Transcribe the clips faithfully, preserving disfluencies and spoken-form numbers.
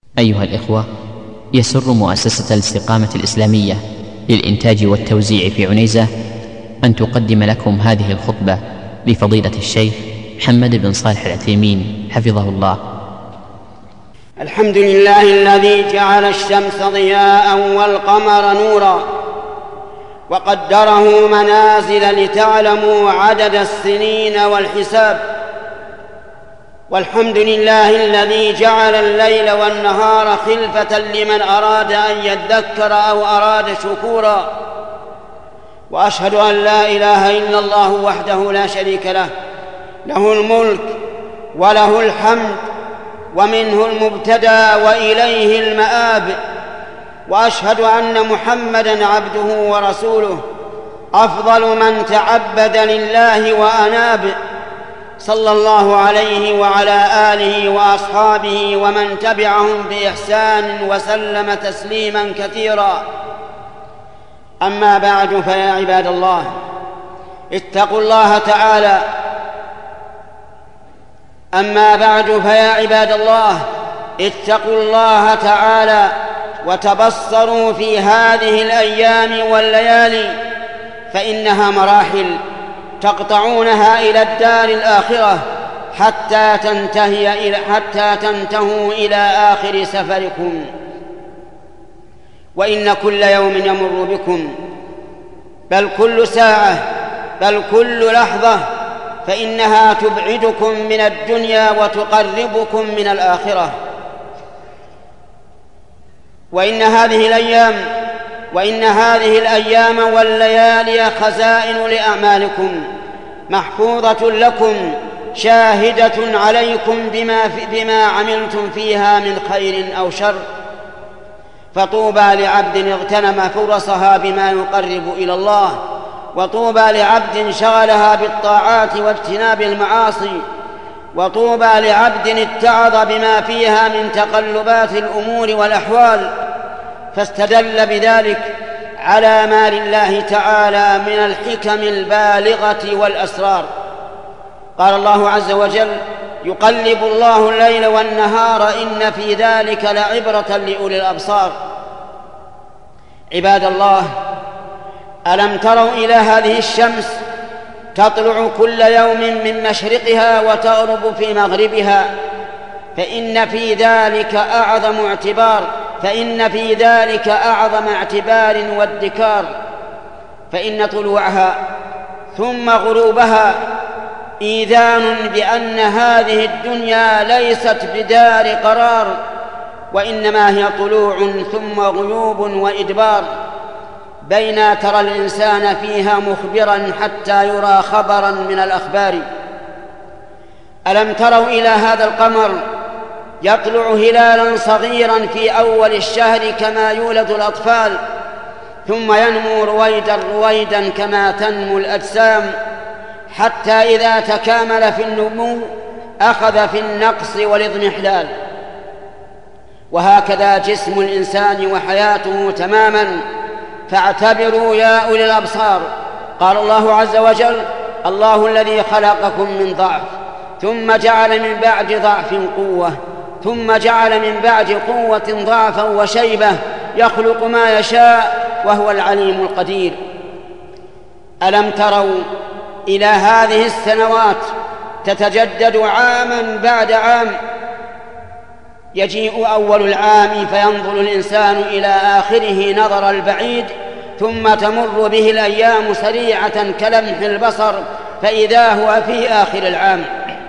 أيها الإخوة، يسر مؤسسة الاستقامة الإسلامية للإنتاج والتوزيع في عنيزة أن تقدم لكم هذه الخطبة لفضيلة الشيخ محمد بن صالح العثيمين حفظه الله. الحمد لله الذي جعل الشمس ضياء والقمر نورا وقدره منازل لتعلموا عدد السنين والحساب. والحمد لله الذي جعل الليل والنهار خلفة لمن أراد أن يذكر أو أراد شكورا. وأشهد أن لا إله إلا الله وحده لا شريك له، له الملك وله الحمد ومنه المبتدأ وإليه المآب. وأشهد أن محمدًا عبده ورسوله، أفضل من تعبد لله وأناب، صلى الله عليه وعلى آله وأصحابه ومن تبعهم بإحسان وسلم تسليماً كثيراً. أما بعد، فيا عباد الله، اتقوا الله تعالى. أما بعد فيا عباد الله اتقوا الله تعالى وتبصروا في هذه الأيام والليالي، فإنها مراحل تقطعونها إلى الدار الآخرة حتى تنتهي إلى حتى تنتهوا إلى آخر سفركم. وإن كل يوم يمر بكم، بل كل ساعة، بل كل لحظة، فإنها تبعدكم من الدنيا وتقربكم من الآخرة. وإن هذه الأيام وإن هذه الأيام والليالي خزائن لأعمالكم محفوظة لكم، شاهدة عليكم بما, بما عملتم فيها من خير أو شر. فطوبى لعبد اغتنم فرصها بما يقرب إلى الله، وطوبى لعبد شغلها بالطاعات واجتناب المعاصي، وطوبى لعبد اتعظ بما فيها من تقلبات الأمور والأحوال، فاستدل بذلك على ما لله تعالى من الحكم البالغة والأسرار. قال الله عز وجل: يقلب الله الليل والنهار إن في ذلك لعبرة لأولي الأبصار. عباد الله، ألم تروا إلى هذه الشمس تطلع كل يوم من مشرقها وتغرب في مغربها؟ فإن في ذلك أعظم اعتبار فإن في ذلك أعظم اعتبار وادكار. فإن طلوعها ثم غروبها إيذان بأن هذه الدنيا ليست بدار قرار، وإنما هي طلوع ثم غيوب وإدبار، بين ترى الإنسان فيها مخبرا حتى يرى خبرا من الأخبار. ألم تروا إلى هذا القمر يطلع هلالا صغيرا في أول الشهر كما يولد الأطفال، ثم ينمو رويدا رويدا كما تنمو الأجسام، حتى إذا تكامل في النمو أخذ في النقص والاضمحلال. وهكذا جسم الإنسان وحياته تماما، فاعتبروا يا أولي الأبصار. قال الله عز وجل: الله الذي خلقكم من ضعف ثم جعل من بعد ضعف قوة ثم جعل من بعد قوة ضعفا وشيبة يخلق ما يشاء وهو العليم القدير. ألم تروا إلى هذه السنوات تتجدد عاما بعد عام؟ يجيء أول العام فينظر الإنسان إلى آخره نظر البعيد، ثم تمر به الأيام سريعة كلمح البصر فإذا هو في آخر العام.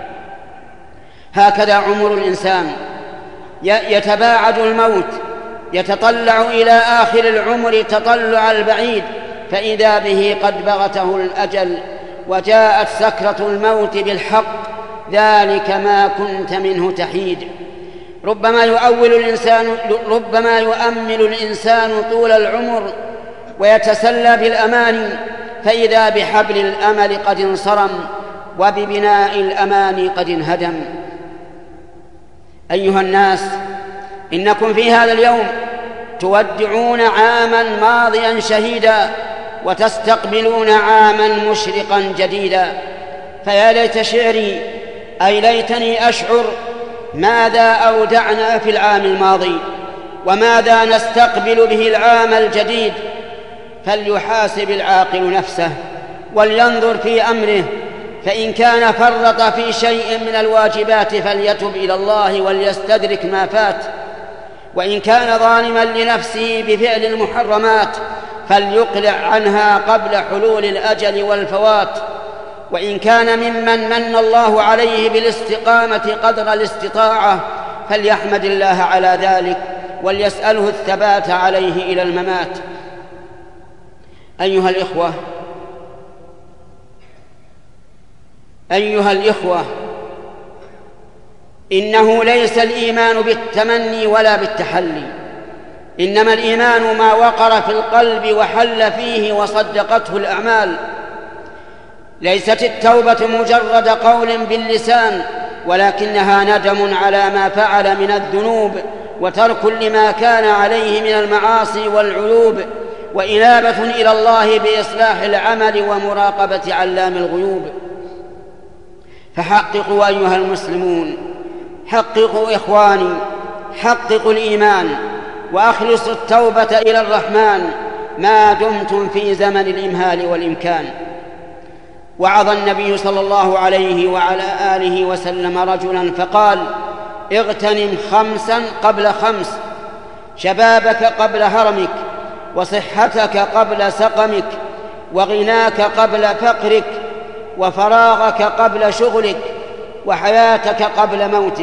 هكذا عمر الإنسان، يتباعد الموت، يتطلع إلى آخر العمر تطلع البعيد، فإذا به قد بغته الأجل وجاءت سكرة الموت بالحق، ذلك ما كنت منه تحيد. ربما يؤول الإنسان ربما يؤمل الإنسان طول العمر ويتسلى بالأماني، فإذا بحبل الأمل قد انصرم وببناء الأماني قد انهدم. أيها الناس، إنكم في هذا اليوم تودعون عاما ماضيا شهيدا وتستقبلون عاما مشرقا جديدا. فيا ليت شعري، أي ليتني أشعر ماذا أودعنا في العام الماضي وماذا نستقبل به العام الجديد، فليحاسب العاقل نفسه ولينظر في أمره، فإن كان فرط في شيء من الواجبات فليتب إلى الله وليستدرك ما فات، وإن كان ظالما لنفسه بفعل المحرمات فليقلع عنها قبل حلول الأجل والفوات، وإن كان ممن من الله عليه بالاستقامة قدر الاستطاعة فليحمد الله على ذلك وليسأله الثبات عليه إلى الممات. أيها الإخوة أيها الإخوة إنه ليس الإيمان بالتمني ولا بالتحلي، إنما الإيمان ما وقر في القلب وحل فيه وصدقته الأعمال. ليست التوبة مجرد قول باللسان، ولكنها ندم على ما فعل من الذنوب وترك لما كان عليه من المعاصي والعيوب، وإنابة إلى الله بإصلاح العمل ومراقبة علام الغيوب. فحققوا أيها المسلمون، حققوا إخواني، حققوا الإيمان وأخلصوا التوبة إلى الرحمن ما دمتم في زمن الإمهال والإمكان. وعظ النبي صلى الله عليه وعلى آله وسلم رجلا فقال: اغتنم خمسا قبل خمس، شبابك قبل هرمك، وصحتك قبل سقمك، وغناك قبل فقرك، وفراغك قبل شغلك، وحياتك قبل موتك.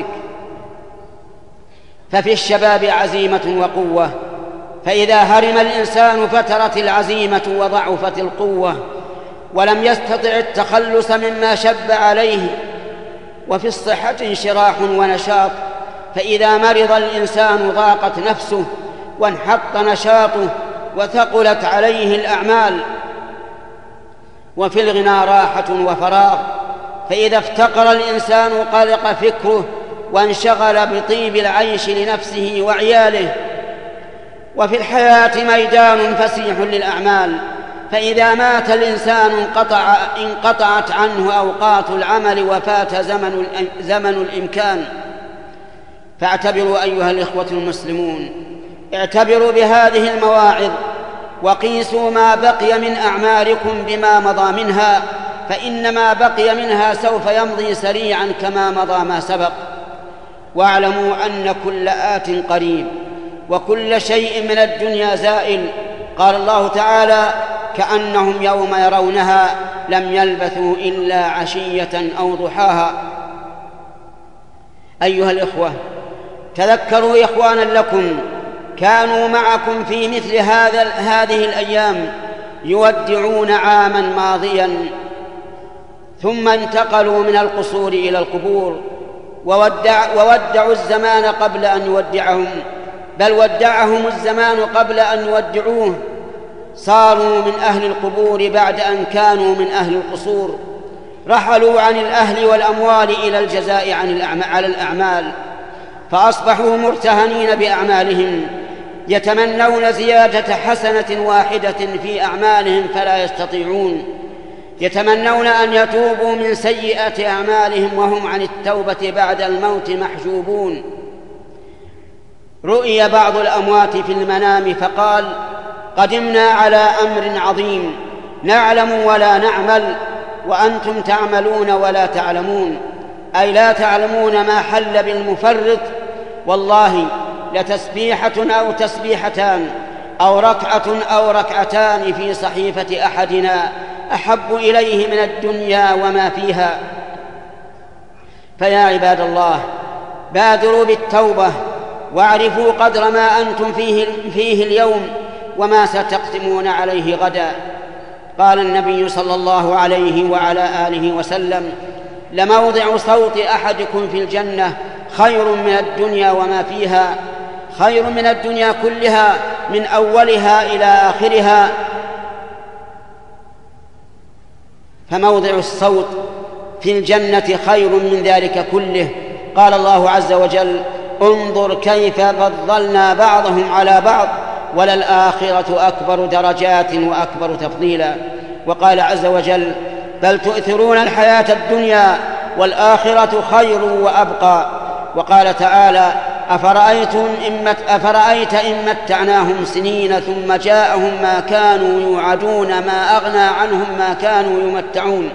ففي الشباب عزيمة وقوة، فإذا هرم الإنسان فترت العزيمة وضعفت القوة ولم يستطع التخلص مما شب عليه. وفي الصحة انشراح ونشاط، فإذا مرض الإنسان ضاقت نفسه وانحط نشاطه وثقلت عليه الأعمال. وفي الغنى راحة وفراغ، فإذا افتقر الإنسان قلق فكره وانشغل بطيب العيش لنفسه وعياله. وفي الحياة ميدان فسيح للأعمال، فإذا مات الإنسان انقطع انقطعت عنه أوقات العمل وفات زمن, زمن الإمكان. فاعتبروا أيها الإخوة المسلمون، اعتبروا بهذه المواعظ وقيسوا ما بقي من أعماركم بما مضى منها، فإن ما بقي منها سوف يمضي سريعا كما مضى ما سبق. واعلموا أن كل آت قريب وكل شيء من الدنيا زائل. قال الله تعالى: كأنهم يوم يرونها لم يلبثوا إلا عشية أو ضحاها. أيها الإخوة، تذكروا إخوانا لكم كانوا معكم في مثل هذا هذه الأيام يودعون عاما ماضيا، ثم انتقلوا من القصور إلى القبور، وودع وودعوا الزمان قبل أن يودعهم، بل ودعهم الزمان قبل أن يودعوه. صاروا من أهل القبور بعد أن كانوا من أهل القصور، رحلوا عن الأهل والأموال إلى الجزاء عن على الأعمال، فأصبحوا مرتهنين بأعمالهم، يتمنون زيادة حسنة واحدة في أعمالهم فلا يستطيعون، يتمنون أن يتوبوا من سيئات أعمالهم وهم عن التوبة بعد الموت محجوبون. رؤي بعض الأموات في المنام فقال: قدمنا على أمر عظيم، نعلم ولا نعمل، وأنتم تعملون ولا تعلمون، أي لا تعلمون ما حل بالمفرط. والله لتسبيحة أو تسبيحتان أو ركعة أو ركعتان في صحيفة أحدنا أحب إليه من الدنيا وما فيها. فيا عباد الله، بادروا بالتوبة واعرفوا قدر ما أنتم فيه, فيه اليوم وما ستقسمون عليه غدا. قال النبي صلى الله عليه وعلى آله وسلم: لموضع صوت أحدكم في الجنة خير من الدنيا وما فيها، خير من الدنيا كلها من أولها إلى آخرها. فموضع الصوت في الجنة خير من ذلك كله. قال الله عز وجل: انظر كيف فضلنا بعضهم على بعض وللآخرة أكبر درجات وأكبر تفضيلا. وقال عز وجل: بل تؤثرون الحياة الدنيا والآخرة خير وأبقى. وقال تعالى: أفرأيتم إن أفرأيت إن متعناهم سنين ثم جاءهم ما كانوا يوعدون ما أغنى عنهم ما كانوا يمتعون.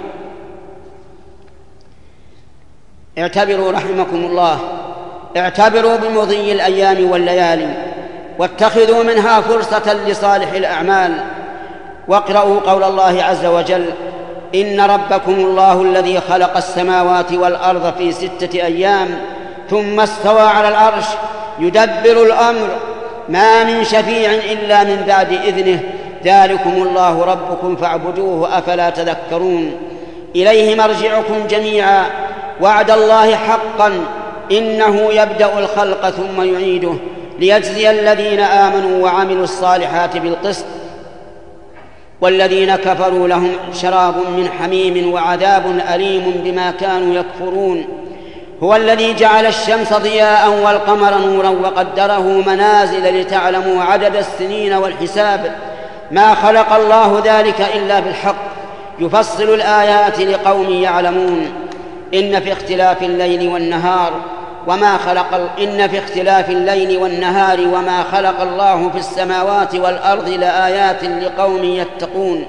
اعتبروا رحمكم الله، اعتبروا بمضي الأيام والليالي، واتخذوا منها فرصة لصالح الأعمال، واقرأوا قول الله عز وجل: إن ربكم الله الذي خلق السماوات والأرض في ستة أيام ثم استوى على العرش يدبر الأمر ما من شفيع إلا من بعد إذنه ذلكم الله ربكم فاعبدوه أفلا تذكرون. إليه مرجعكم جميعا وعد الله حقا إنه يبدأ الخلق ثم يعيده ليجزي الذين آمنوا وعملوا الصالحات بالقسط والذين كفروا لهم شراب من حميم وعذاب أليم بما كانوا يكفرون. هو الذي جعل الشمس ضياء والقمر نورا وقدره منازل لتعلموا عدد السنين والحساب ما خلق الله ذلك إلا بالحق يفصل الآيات لقوم يعلمون. إن في اختلاف الليل والنهار وما خلق إن في اختلاف الليل والنهار وما خلق الله في السماوات والأرض لآيات لقوم يتقون.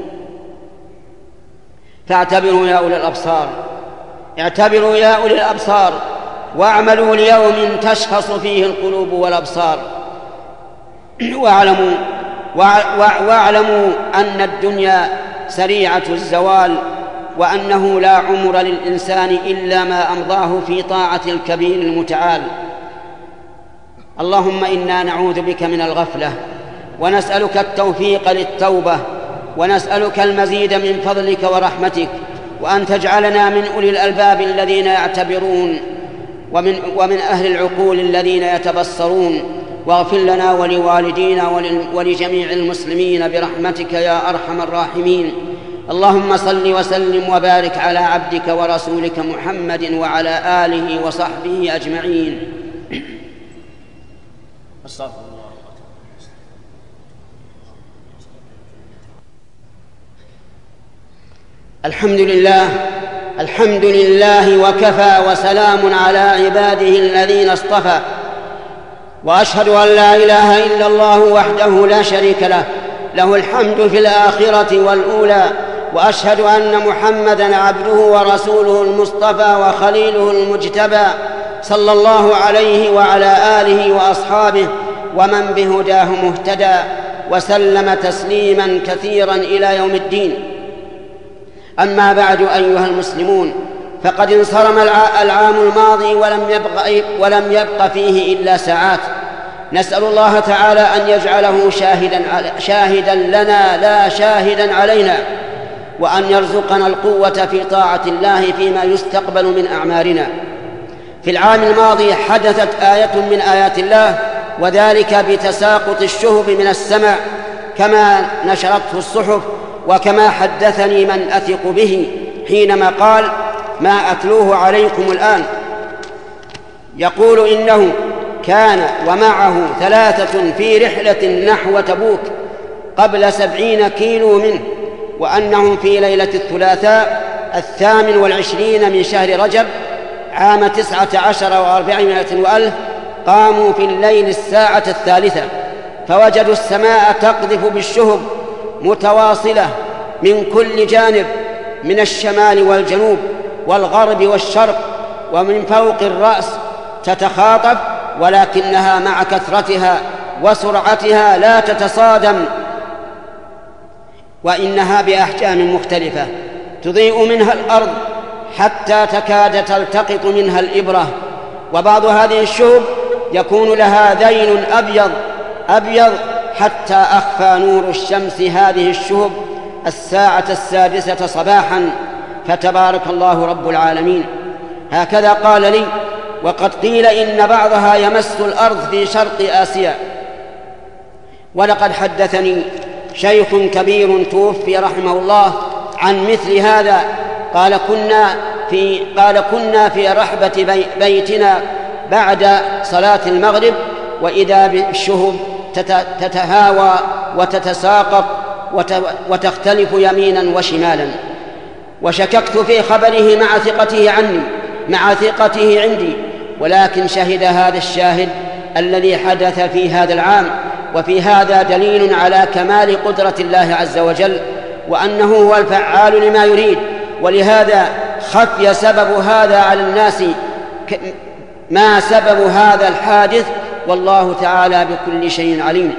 فاعتبروا يا أولي الأبصار، اعتبروا يا أولي الأبصار واعملوا ليوم تشخص فيه القلوب والأبصار. واعلموا واعلموا أن الدنيا سريعة الزوال، وأنه لا عمر للإنسان إلا ما أمضاه في طاعة الكبير المتعال. اللهم إنا نعوذ بك من الغفلة، ونسألك التوفيق للتوبة، ونسألك المزيد من فضلك ورحمتك، وأن تجعلنا من أولي الألباب الذين يعتبرون، ومن, ومن أهل العقول الذين يتبصرون. واغفر لنا ولوالدينا ولجميع المسلمين برحمتك يا أرحم الراحمين. اللهم صل وسلم وبارك على عبدك ورسولك محمد وعلى آله وصحبه أجمعين. الحمد لله الحمد لله وكفى، وسلام على عباده الذين اصطفى، وأشهد أن لا إله إلا الله وحده لا شريك له، له الحمد في الآخرة والأولى، وأشهد أن محمدًا عبده ورسوله المصطفى وخليله المجتبى، صلى الله عليه وعلى آله وأصحابه ومن بهداه مهتدى، وسلم تسليمًا كثيرًا إلى يوم الدين. أما بعد أيها المسلمون، فقد انصرم العام الماضي ولم يبق, ولم يبق فيه إلا ساعات. نسأل الله تعالى أن يجعله شاهداً, شاهداً لنا لا شاهداً علينا، وأن يرزقنا القوة في طاعة الله فيما يستقبل من أعمالنا. في العام الماضي حدثت آية من آيات الله، وذلك بتساقط الشهب من السماء كما نشرته الصحف، وكما حدثني من أثق به حينما قال: ما أتلوه عليكم الآن. يقول إنه كان ومعه ثلاثة في رحلة نحو تبوك قبل سبعين كيلو منه، وأنهم في ليلة الثلاثاء الثامن والعشرين من شهر رجب عام تسعة عشر وأربعمائة وألف قاموا في الليل الساعة الثالثة، فوجدوا السماء تقذف بالشهب متواصلة من كل جانب، من الشمال والجنوب والغرب والشرق، ومن فوق الرأس تتخاطف، ولكنها مع كثرتها وسرعتها لا تتصادم، وإنها بأحجام مختلفة تضيء منها الأرض حتى تكاد تلتقط منها الإبرة. وبعض هذه الشهب يكون لها ذيل أبيض أبيض حتى أخفى نور الشمس هذه الشهب الساعة السادسة صباحا، فتبارك الله رب العالمين. هكذا قال لي، وقد قيل إن بعضها يمس الأرض في شرق آسيا. ولقد حدثني شيخ كبير توفي رحمه الله عن مثل هذا، قال كنا في, قال كنا في رحبة بي بيتنا بعد صلاة المغرب، وإذا بالشهب تتهاوى وتتساقط وتختلف يمينا وشمالا. وشككت في خبره مع ثقته عني مع ثقته عندي، ولكن شهد هذا الشاهد الذي حدث في هذا العام. وفي هذا دليل على كمال قدرة الله عز وجل، وأنه هو الفعال لما يريد. ولهذا خفي سبب هذا على الناس ما سبب هذا الحادث، والله تعالى بكل شيء عليم.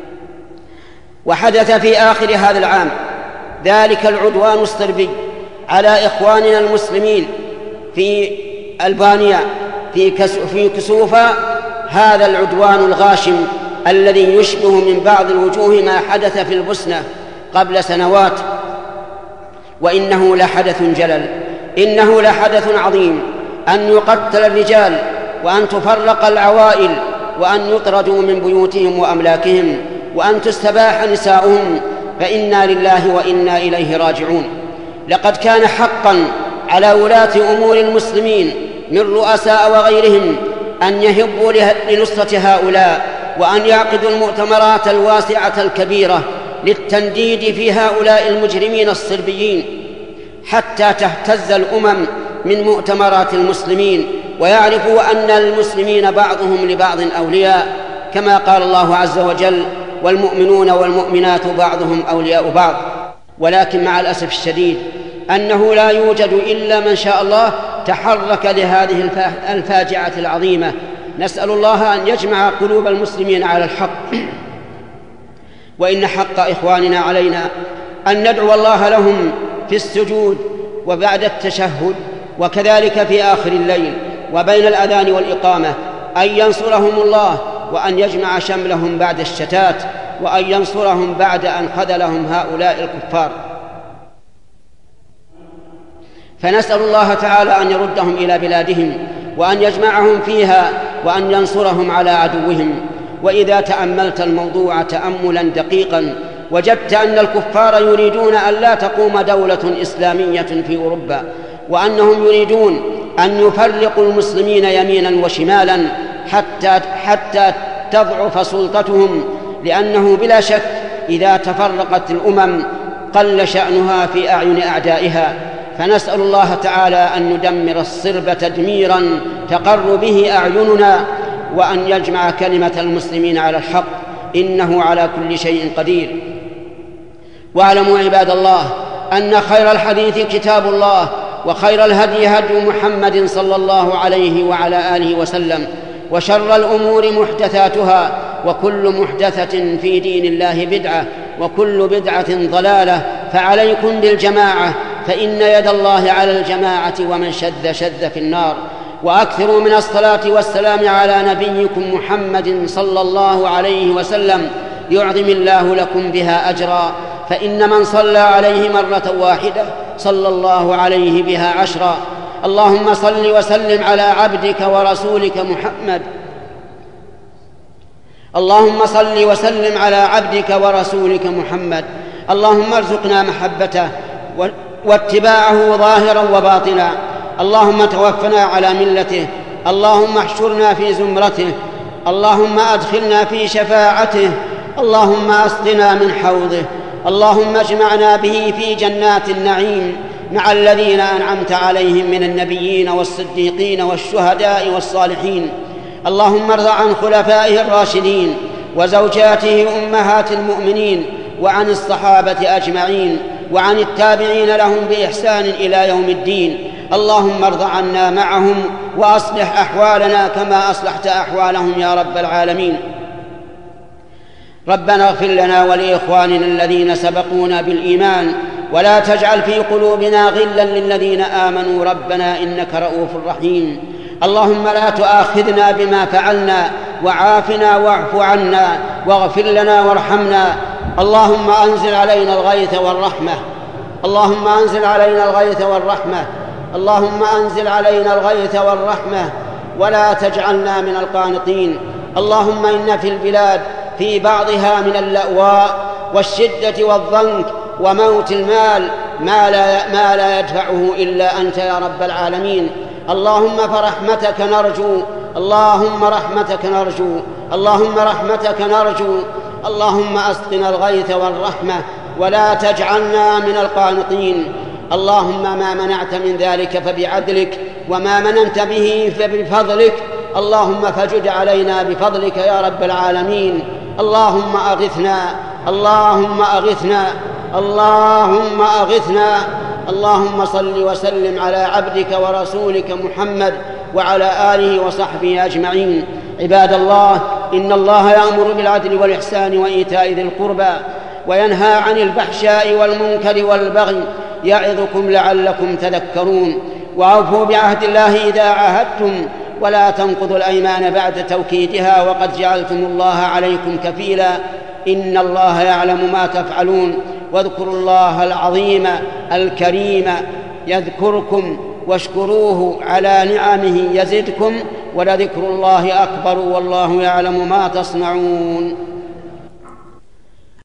وحدث في آخر هذا العام ذلك العدوان الصربي على إخواننا المسلمين في ألبانيا في كسوفا، هذا العدوان الغاشم الذي يشبه من بعض الوجوه ما حدث في البوسنة قبل سنوات. وإنه لحدث جلل، إنه لحدث عظيم أن يقتل الرجال وأن تفرق العوائل وأن يطردوا من بيوتهم وأملاكهم وأن تستباح نساؤهم، فإنا لله وإنا إليه راجعون. لقد كان حقا على ولاة أمور المسلمين من رؤساء وغيرهم أن يهبوا لنصرة هؤلاء، وأن يعقدوا المؤتمرات الواسعة الكبيرة للتنديد في هؤلاء المجرمين الصربيين، حتى تهتز الأمم من مؤتمرات المسلمين، ويعرفوا أن المسلمين بعضهم لبعض أولياء، كما قال الله عز وجل: والمؤمنون والمؤمنات بعضهم أولياء بعض. ولكن مع الأسف الشديد أنه لا يوجد إلا من شاء الله تحرك لهذه الفاجعة العظيمة. نسأل الله أن يجمع قلوب المسلمين على الحق. وإن حق إخواننا علينا أن ندعو الله لهم في السجود وبعد التشهد، وكذلك في آخر الليل وبين الأذان والإقامة، أن ينصرهم الله وأن يجمع شملهم بعد الشتات، وأن ينصرهم بعد أن خذلهم هؤلاء الكفار. فنسأل الله تعالى أن يردهم إلى بلادهم وأن يجمعهم فيها وأن ينصرهم على عدوهم. وإذا تأملت الموضوع تأملا دقيقا وجدت أن الكفار يريدون أن لا تقوم دولة إسلامية في أوروبا، وأنهم يريدون أن يفرقوا المسلمين يمينا وشمالا حتى, حتى تضعف سلطتهم، لأنه بلا شك إذا تفرقت الأمم قل شأنها في أعين أعدائها. فنسأل الله تعالى أن ندمر الصرب تدميرا تقر به أعيننا، وأن يجمع كلمة المسلمين على الحق، إنه على كل شيء قدير. واعلموا عباد الله أن خير الحديث كتاب الله، وخير الهدي هدي محمد صلى الله عليه وعلى آله وسلم، وشر الأمور محدثاتها، وكل محدثة في دين الله بدعة، وكل بدعة ضلالة. فعليكم بالجماعة، فإن يد الله على الجماعة، ومن شذ شذ في النار. وأكثروا من الصلاة والسلام على نبيكم محمد صلى الله عليه وسلم، يعظم الله لكم بها أجرا، فإن من صلى عليه مرة واحدة صلى الله عليه بها عشرا. اللهم صل وسلم على عبدك ورسولك محمد اللهم صل وسلم على عبدك ورسولك محمد اللهم ارزقنا محبته واتباعه ظاهرا وباطنا. اللهم توفنا على ملته، اللهم احشرنا في زمرته، اللهم أدخلنا في شفاعته، اللهم أسقنا من حوضه، اللهم اجمعنا به في جنات النعيم مع الذين أنعمت عليهم من النبيين والصديقين والشهداء والصالحين. اللهم ارض عن خلفائه الراشدين وزوجاته أمهات المؤمنين، وعن الصحابة أجمعين، وعن التابعين لهم بإحسان إلى يوم الدين. اللهم ارض عنا معهم وأصلح أحوالنا كما أصلحت أحوالهم يا رب العالمين. ربنا اغفر لنا ولإخواننا الذين سبقونا بالإيمان، ولا تجعل في قلوبنا غلا للذين آمنوا ربنا إنك رؤوف رحيم. اللهم لا تؤاخذنا بما فعلنا، وعافنا واعف عنا، واغفر لنا وارحمنا. اللهم أنزل علينا الغيث والرحمة اللهم أنزل علينا الغيث والرحمة اللهم أنزل علينا الغيث والرحمة ولا تجعلنا من القانطين. اللهم إن في البلاد في بعضها من اللأواء والشدة والضنك وموت المال ما لا, ما لا يدفعه إلا أنت يا رب العالمين. اللهم فرحمتك نرجو اللهم رحمتك نرجو اللهم رحمتك نرجو اللهم أسقنا الغيث والرحمة ولا تجعلنا من القانطين. اللهم ما منعت من ذلك فبعدلك، وما مننت به فبفضلك، اللهم فجد علينا بفضلك يا رب العالمين. اللهم أغثنا اللهم أغثنا اللهم أغثنا. اللهم صل وسلم على عبدك ورسولك محمد وعلى آله وصحبه أجمعين. عباد الله، إن الله يأمر بالعدل والإحسان وإيتاء ذي القربى وينهى عن الفحشاء والمنكر والبغي يعظكم لعلكم تذكرون. وأوفوا بعهد الله إذا عاهدتم ولا تنقضوا الأيمان بعد توكيدها وقد جعلتم الله عليكم كفيلا. إن الله يعلم ما تفعلون. واذكروا الله العظيم الكريم يذكركم واشكروه على نعمه يزدكم ولذكر الله أكبر والله يعلم ما تصنعون.